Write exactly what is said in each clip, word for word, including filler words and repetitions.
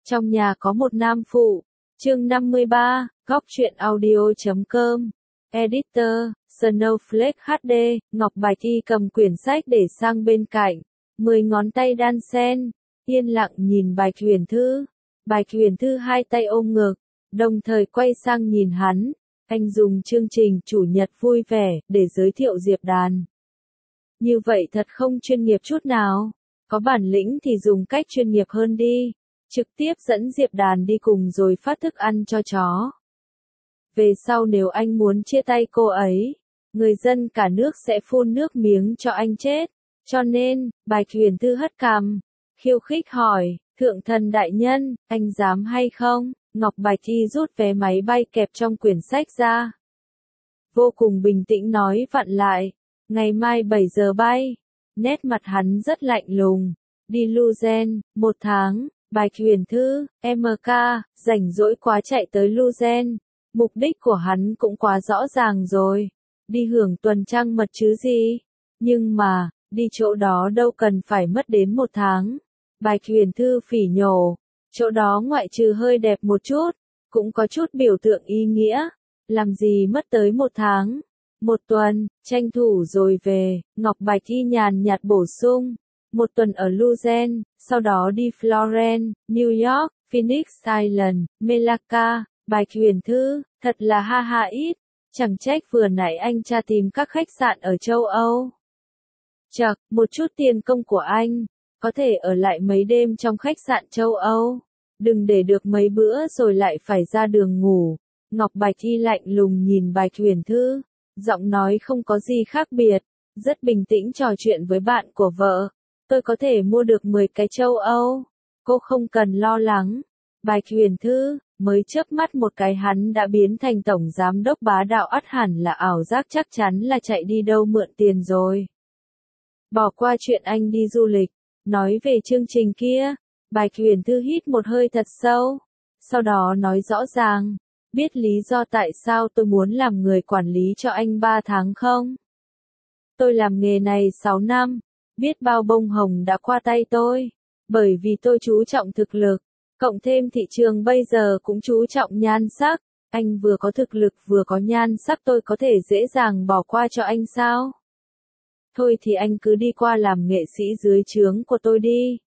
Trong nhà có một nam phụ. Chương năm mươi ba, góc truyện audio chấm com. Editor, Snowflake hát đê, Ngọc Bạch Y cầm quyển sách để sang bên cạnh. Mười ngón tay đan sen, yên lặng nhìn Bạch Huyền Thư. Bạch Huyền Thư hai tay ôm ngực, đồng thời quay sang nhìn hắn. Anh dùng chương trình Chủ nhật vui vẻ để giới thiệu Diệp Đàn. Như vậy thật không chuyên nghiệp chút nào. Có bản lĩnh thì dùng cách chuyên nghiệp hơn đi. Trực tiếp dẫn Diệp Đàn đi cùng rồi phát thức ăn cho chó. Về sau nếu anh muốn chia tay cô ấy, người dân cả nước sẽ phun nước miếng cho anh chết. Cho nên, Bạch Huyền Thư hất cằm, khiêu khích hỏi, thượng thần đại nhân, anh dám hay không? Ngọc Bạch Y rút vé máy bay kẹp trong quyển sách ra. Vô cùng bình tĩnh nói vặn lại, ngày mai bảy giờ bay. Nét mặt hắn rất lạnh lùng. Đi Lugen, một tháng. Bạch Huyền Thư, em ca, rảnh rỗi quá chạy tới Lugen. Mục đích của hắn cũng quá rõ ràng rồi. Đi hưởng tuần trăng mật chứ gì. Nhưng mà, đi chỗ đó đâu cần phải mất đến một tháng. Bạch Huyền Thư phỉ nhổ. Chỗ đó ngoại trừ hơi đẹp một chút, cũng có chút biểu tượng ý nghĩa. Làm gì mất tới một tháng. Một tuần, tranh thủ rồi về. Ngọc Bạch Y nhàn nhạt bổ sung. Một tuần ở Lugen, sau đó đi Florence, New York, Phoenix Island, Melaka. Bạch Huyền Thư, thật là ha ha ít. Chẳng trách vừa nãy anh tra tìm các khách sạn ở châu Âu. Chậc, một chút tiền công của anh, có thể ở lại mấy đêm trong khách sạn châu Âu. Đừng để được mấy bữa rồi lại phải ra đường ngủ. Ngọc Bạch Y lạnh lùng nhìn Bạch Huyền Thư, giọng nói không có gì khác biệt, rất bình tĩnh trò chuyện với bạn của vợ. Tôi có thể mua được mười cái châu Âu. Cô không cần lo lắng. Bạch Huyền Thư, mới chớp mắt một cái hắn đã biến thành tổng giám đốc bá đạo, ắt hẳn là ảo giác, chắc chắn là chạy đi đâu mượn tiền rồi. Bỏ qua chuyện anh đi du lịch, nói về chương trình kia. Bạch Huyền Thư hít một hơi thật sâu, sau đó nói rõ ràng, biết lý do tại sao tôi muốn làm người quản lý cho anh ba tháng không? Tôi làm nghề này sáu năm, biết bao bông hồng đã qua tay tôi, bởi vì tôi chú trọng thực lực, cộng thêm thị trường bây giờ cũng chú trọng nhan sắc. Anh vừa có thực lực vừa có nhan sắc, tôi có thể dễ dàng bỏ qua cho anh sao? Thôi thì anh cứ đi qua làm nghệ sĩ dưới trướng của tôi đi.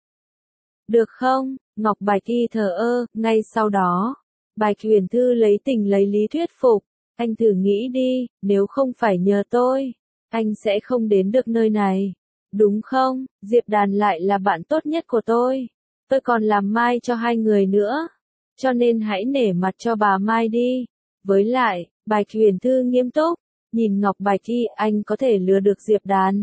Được không? Ngọc Bạch Y thờ ơ. Ngay sau đó, Bạch Huyền Thư lấy tình lấy lý thuyết phục. Anh thử nghĩ đi, nếu không phải nhờ tôi, anh sẽ không đến được nơi này. Đúng không? Diệp Đàn lại là bạn tốt nhất của tôi. Tôi còn làm mai cho hai người nữa. Cho nên hãy nể mặt cho bà Mai đi. Với lại, Bạch Huyền Thư nghiêm túc, nhìn Ngọc Bạch Y, anh có thể lừa được Diệp Đàn,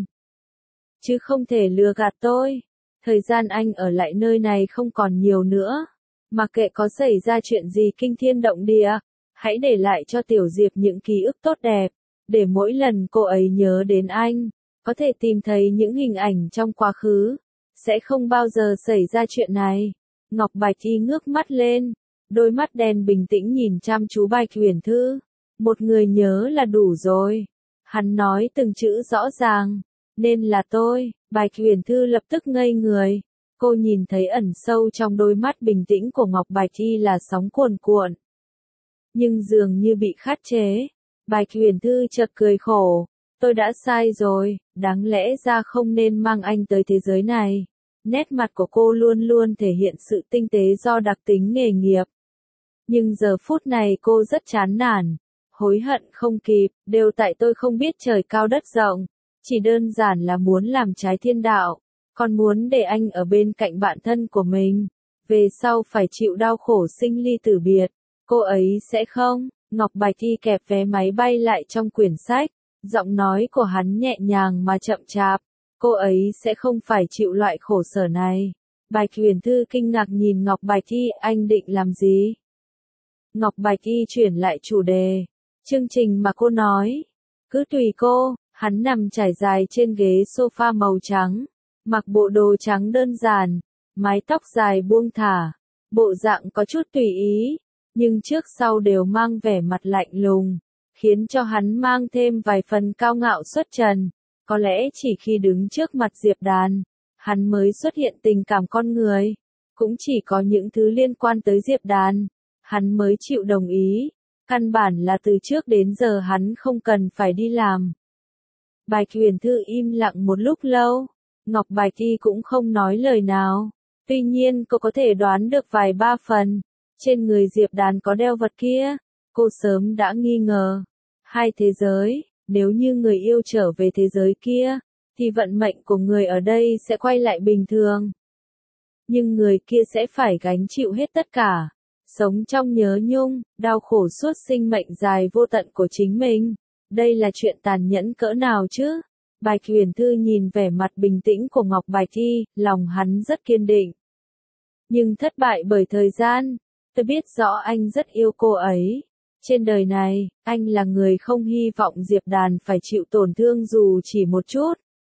chứ không thể lừa gạt tôi. Thời gian anh ở lại nơi này không còn nhiều nữa. Mặc kệ có xảy ra chuyện gì kinh thiên động địa, hãy để lại cho Tiểu Diệp những ký ức tốt đẹp, để mỗi lần cô ấy nhớ đến anh, có thể tìm thấy những hình ảnh trong quá khứ. Sẽ không bao giờ xảy ra chuyện này. Ngọc Bạch Y ngước mắt lên, đôi mắt đen bình tĩnh nhìn chăm chú Bạch Huyền Thư. Một người nhớ là đủ rồi. Hắn nói từng chữ rõ ràng. Nên là tôi. Bạch Huyền Thư lập tức ngây người. Cô nhìn thấy ẩn sâu trong đôi mắt bình tĩnh của Ngọc Bạch Y là sóng cuồn cuộn, nhưng dường như bị khắt chế. Bạch Huyền Thư chợt cười khổ. Tôi đã sai rồi, đáng lẽ ra không nên mang anh tới thế giới này. Nét mặt của cô luôn luôn thể hiện sự tinh tế do đặc tính nghề nghiệp. Nhưng giờ phút này cô rất chán nản, hối hận không kịp, đều tại tôi không biết trời cao đất rộng. Chỉ đơn giản là muốn làm trái thiên đạo, còn muốn để anh ở bên cạnh bạn thân của mình. Về sau phải chịu đau khổ sinh ly tử biệt. Cô ấy sẽ không. Ngọc Bạch Y kẹp vé máy bay lại trong quyển sách. Giọng nói của hắn nhẹ nhàng mà chậm chạp. Cô ấy sẽ không phải chịu loại khổ sở này. Bạch Huyền Thư kinh ngạc nhìn Ngọc Bạch Y, anh định làm gì? Ngọc Bạch Y chuyển lại chủ đề. Chương trình mà cô nói. Cứ tùy cô. Hắn nằm trải dài trên ghế sofa màu trắng, mặc bộ đồ trắng đơn giản, mái tóc dài buông thả, bộ dạng có chút tùy ý, nhưng trước sau đều mang vẻ mặt lạnh lùng, khiến cho hắn mang thêm vài phần cao ngạo xuất trần. Có lẽ chỉ khi đứng trước mặt Diệp Đàn, hắn mới xuất hiện tình cảm con người. cũng chỉ có những thứ liên quan tới Diệp Đàn, hắn mới chịu đồng ý, căn bản là từ trước đến giờ hắn không cần phải đi làm. Bạch Huyền Thư im lặng một lúc lâu, Ngọc Bạch Y cũng không nói lời nào, tuy nhiên cô có thể đoán được vài ba phần, trên người Diệp Đàn có đeo vật kia, cô sớm đã nghi ngờ. Hai thế giới, nếu như người yêu trở về thế giới kia, thì vận mệnh của người ở đây sẽ quay lại bình thường. Nhưng người kia sẽ phải gánh chịu hết tất cả, sống trong nhớ nhung, đau khổ suốt sinh mệnh dài vô tận của chính mình. Đây là chuyện tàn nhẫn cỡ nào chứ? Bạch Huyền Thư nhìn vẻ mặt bình tĩnh của Ngọc Bạch Y, lòng hắn rất kiên định. Nhưng thất bại bởi thời gian, tôi biết rõ anh rất yêu cô ấy. Trên đời này, anh là người không hy vọng Diệp Đàn phải chịu tổn thương dù chỉ một chút.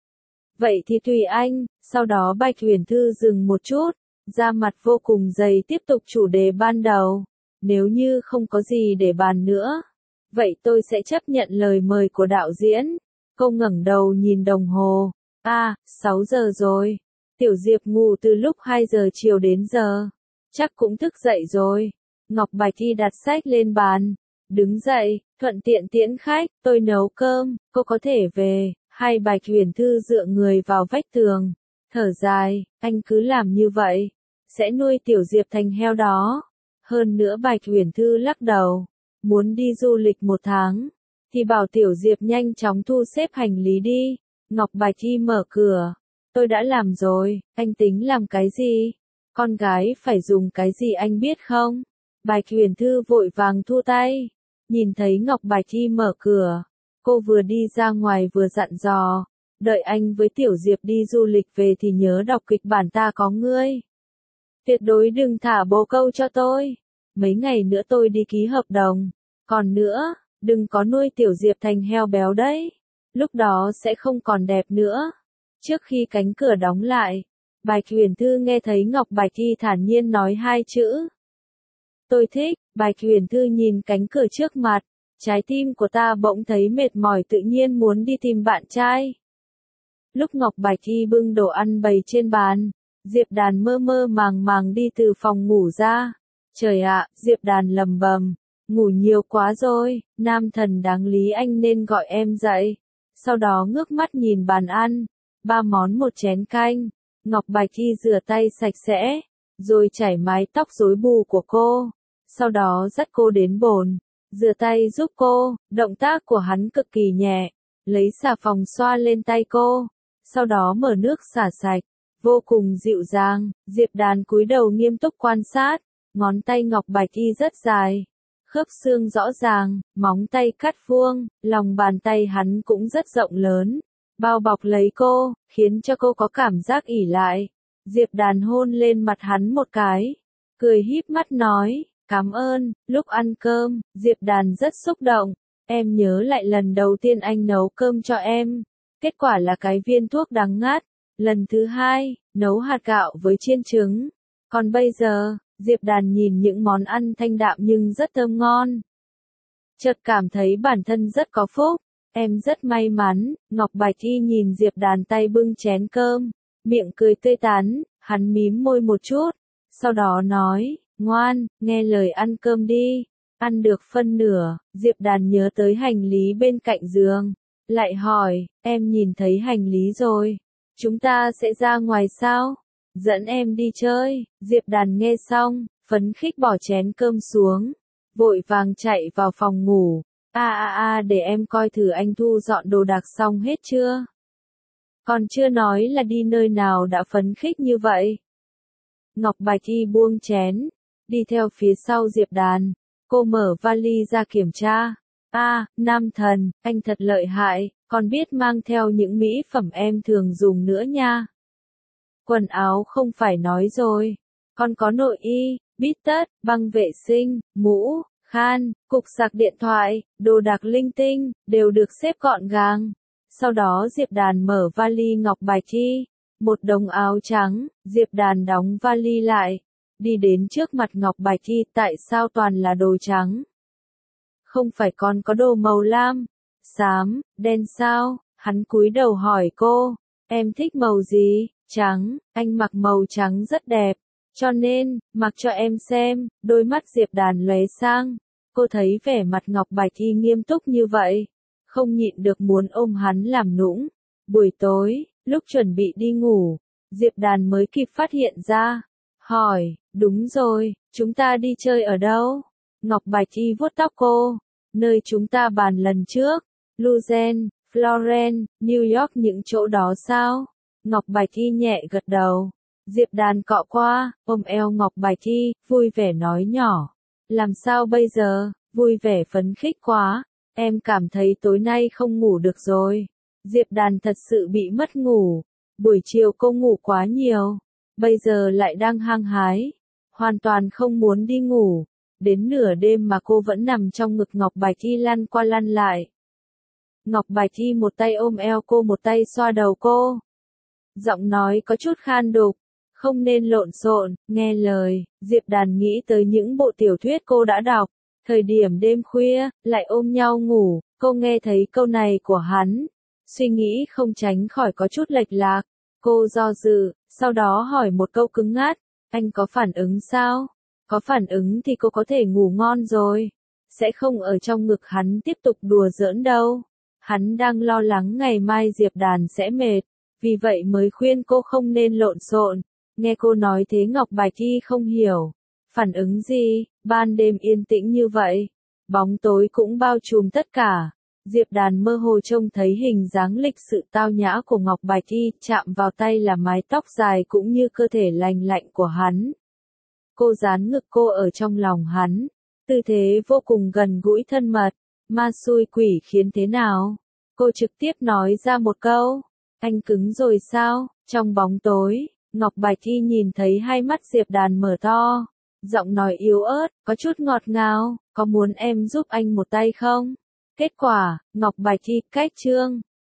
Vậy thì tùy anh, sau đó Bạch Huyền Thư dừng một chút, da mặt vô cùng dày tiếp tục chủ đề ban đầu. Nếu như không có gì để bàn nữa, vậy tôi sẽ chấp nhận lời mời của đạo diễn. Cô ngẩng đầu nhìn đồng hồ. À, sáu giờ rồi. Tiểu Diệp ngủ từ lúc hai giờ chiều đến giờ. Chắc cũng thức dậy rồi. Ngọc Bạch Y đặt sách lên bàn. Đứng dậy, thuận tiện tiễn khách, tôi nấu cơm, cô có thể về. Hai Bạch Huyền Thư dựa người vào vách tường. Thở dài, anh cứ làm như vậy. Sẽ nuôi Tiểu Diệp thành heo đó. Hơn nữa Bạch Huyền Thư lắc đầu. Muốn đi du lịch một tháng, thì bảo Tiểu Diệp nhanh chóng thu xếp hành lý đi. Ngọc Bạch Y mở cửa. Tôi đã làm rồi, anh tính làm cái gì? Con gái phải dùng cái gì anh biết không? Bạch Huyền Thư vội vàng thu tay. Nhìn thấy Ngọc Bạch Y mở cửa, cô vừa đi ra ngoài vừa dặn dò. Đợi anh với Tiểu Diệp đi du lịch về thì nhớ đọc kịch bản Ta Có Ngươi. Tuyệt đối đừng thả bồ câu cho tôi. Mấy ngày nữa tôi đi ký hợp đồng. Còn nữa, đừng có nuôi Tiểu Diệp thành heo béo đấy. Lúc đó sẽ không còn đẹp nữa. Trước khi cánh cửa đóng lại, Bạch Huyền Thư nghe thấy Ngọc Bạch Y thản nhiên nói hai chữ. Tôi thích. Bạch Huyền Thư nhìn cánh cửa trước mặt. Trái tim của ta bỗng thấy mệt mỏi tự nhiên muốn đi tìm bạn trai. Lúc Ngọc Bạch Y bưng đồ ăn bày trên bàn, Diệp Đàn mơ mơ màng màng đi từ phòng ngủ ra. Trời ạ, Diệp Đàn lầm bầm. Ngủ nhiều quá rồi, nam thần đáng lý anh nên gọi em dậy. Sau đó ngước mắt nhìn bàn ăn. Ba món một chén canh. Ngọc Bạch Y rửa tay sạch sẽ, rồi chải mái tóc rối bù của cô. Sau đó dắt cô đến bồn, rửa tay giúp cô. Động tác của hắn cực kỳ nhẹ, lấy xà phòng xoa lên tay cô. Sau đó mở nước xả sạch, vô cùng dịu dàng. Diệp Đàn cúi đầu nghiêm túc quan sát. Ngón tay Ngọc Bạch Y rất dài, khớp xương rõ ràng, móng tay cắt vuông, lòng bàn tay hắn cũng rất rộng lớn, bao bọc lấy cô, khiến cho cô có cảm giác ỉ lại. Diệp Đàn hôn lên mặt hắn một cái, cười híp mắt nói, cảm ơn. Lúc ăn cơm, Diệp Đàn rất xúc động. Em nhớ lại lần đầu tiên anh nấu cơm cho em, kết quả là cái viên thuốc đắng ngắt. Lần thứ hai, nấu hạt gạo với chiên trứng. Còn bây giờ, Diệp Đàn nhìn những món ăn thanh đạm nhưng rất thơm ngon. Chợt cảm thấy bản thân rất có phúc. Em rất may mắn. Ngọc Bạch Y nhìn Diệp Đàn tay bưng chén cơm, miệng cười tươi tắn, hắn mím môi một chút. Sau đó nói, ngoan, nghe lời ăn cơm đi. Ăn được phân nửa, Diệp Đàn nhớ tới hành lý bên cạnh giường. Lại hỏi, em nhìn thấy hành lý rồi. Chúng ta sẽ ra ngoài sao? Dẫn em đi chơi. Diệp Đàn nghe xong, phấn khích bỏ chén cơm xuống, vội vàng chạy vào phòng ngủ. A a a để em coi thử anh thu dọn đồ đạc xong hết chưa? Còn chưa nói là đi nơi nào đã phấn khích như vậy. Ngọc Bạch Y buông chén, đi theo phía sau Diệp Đàn. Cô mở vali ra kiểm tra. A, nam thần, anh thật lợi hại, còn biết mang theo những mỹ phẩm em thường dùng nữa nha. Quần áo không phải nói rồi, còn có nội y, bít tất, băng vệ sinh, mũ, khan, cục sạc điện thoại, đồ đạc linh tinh, đều được xếp gọn gàng. Sau đó Diệp Đàn mở vali Ngọc Bạch Y, một đống áo trắng. Diệp Đàn đóng vali lại, đi đến trước mặt Ngọc Bạch Y. Tại sao toàn là đồ trắng? Không phải còn có đồ màu lam, xám, đen sao? Hắn cúi đầu hỏi cô, em thích màu gì? Trắng. Anh mặc màu trắng rất đẹp. Cho nên, mặc cho em xem, đôi mắt Diệp Đàn lóe sang. Cô thấy vẻ mặt Ngọc Bạch Y nghiêm túc như vậy. Không nhịn được muốn ôm hắn làm nũng. Buổi tối, lúc chuẩn bị đi ngủ, Diệp Đàn mới kịp phát hiện ra. Hỏi, đúng rồi, chúng ta đi chơi ở đâu? Ngọc Bạch Y vuốt tóc cô. Nơi chúng ta bàn lần trước. Luzen, Florence, New York những chỗ đó sao? Ngọc Bạch Y nhẹ gật đầu. Diệp Đàn cọ qua, ôm eo Ngọc Bạch Y, vui vẻ nói nhỏ. Làm sao bây giờ? Vui vẻ phấn khích quá. Em cảm thấy tối nay không ngủ được rồi. Diệp Đàn thật sự bị mất ngủ. Buổi chiều cô ngủ quá nhiều. Bây giờ lại đang hăng hái. Hoàn toàn không muốn đi ngủ. Đến nửa đêm mà cô vẫn nằm trong ngực Ngọc Bạch Y lăn qua lăn lại. Ngọc Bạch Y một tay ôm eo cô một tay xoa đầu cô. Giọng nói có chút khan đục. Không nên lộn xộn, nghe lời. Diệp Đàn nghĩ tới những bộ tiểu thuyết cô đã đọc. Thời điểm đêm khuya, lại ôm nhau ngủ. Cô nghe thấy câu này của hắn. Suy nghĩ không tránh khỏi có chút lệch lạc. Cô do dự, sau đó hỏi một câu cứng ngắt. Anh có phản ứng sao? Có phản ứng thì cô có thể ngủ ngon rồi. Sẽ không ở trong ngực hắn tiếp tục đùa giỡn đâu. Hắn đang lo lắng ngày mai Diệp Đàn sẽ mệt. Vì vậy mới khuyên cô không nên lộn xộn. Nghe cô nói thế Ngọc Bạch Y không hiểu. Phản ứng gì? Ban đêm yên tĩnh như vậy. Bóng tối cũng bao trùm tất cả. Diệp Đàn mơ hồ trông thấy hình dáng lịch sự tao nhã của Ngọc Bạch Y, chạm vào tay là mái tóc dài cũng như cơ thể lành lạnh của hắn. Cô dán ngực cô ở trong lòng hắn. Tư thế vô cùng gần gũi thân mật. Ma xui quỷ khiến thế nào? Cô trực tiếp nói ra một câu. Anh cứng rồi sao? Trong bóng tối, Ngọc Bạch Y nhìn thấy hai mắt Diệp Đàn mở to. Giọng nói yếu ớt, có chút ngọt ngào. Có muốn em giúp anh một tay không? Kết quả, Ngọc Bạch Y cách chương.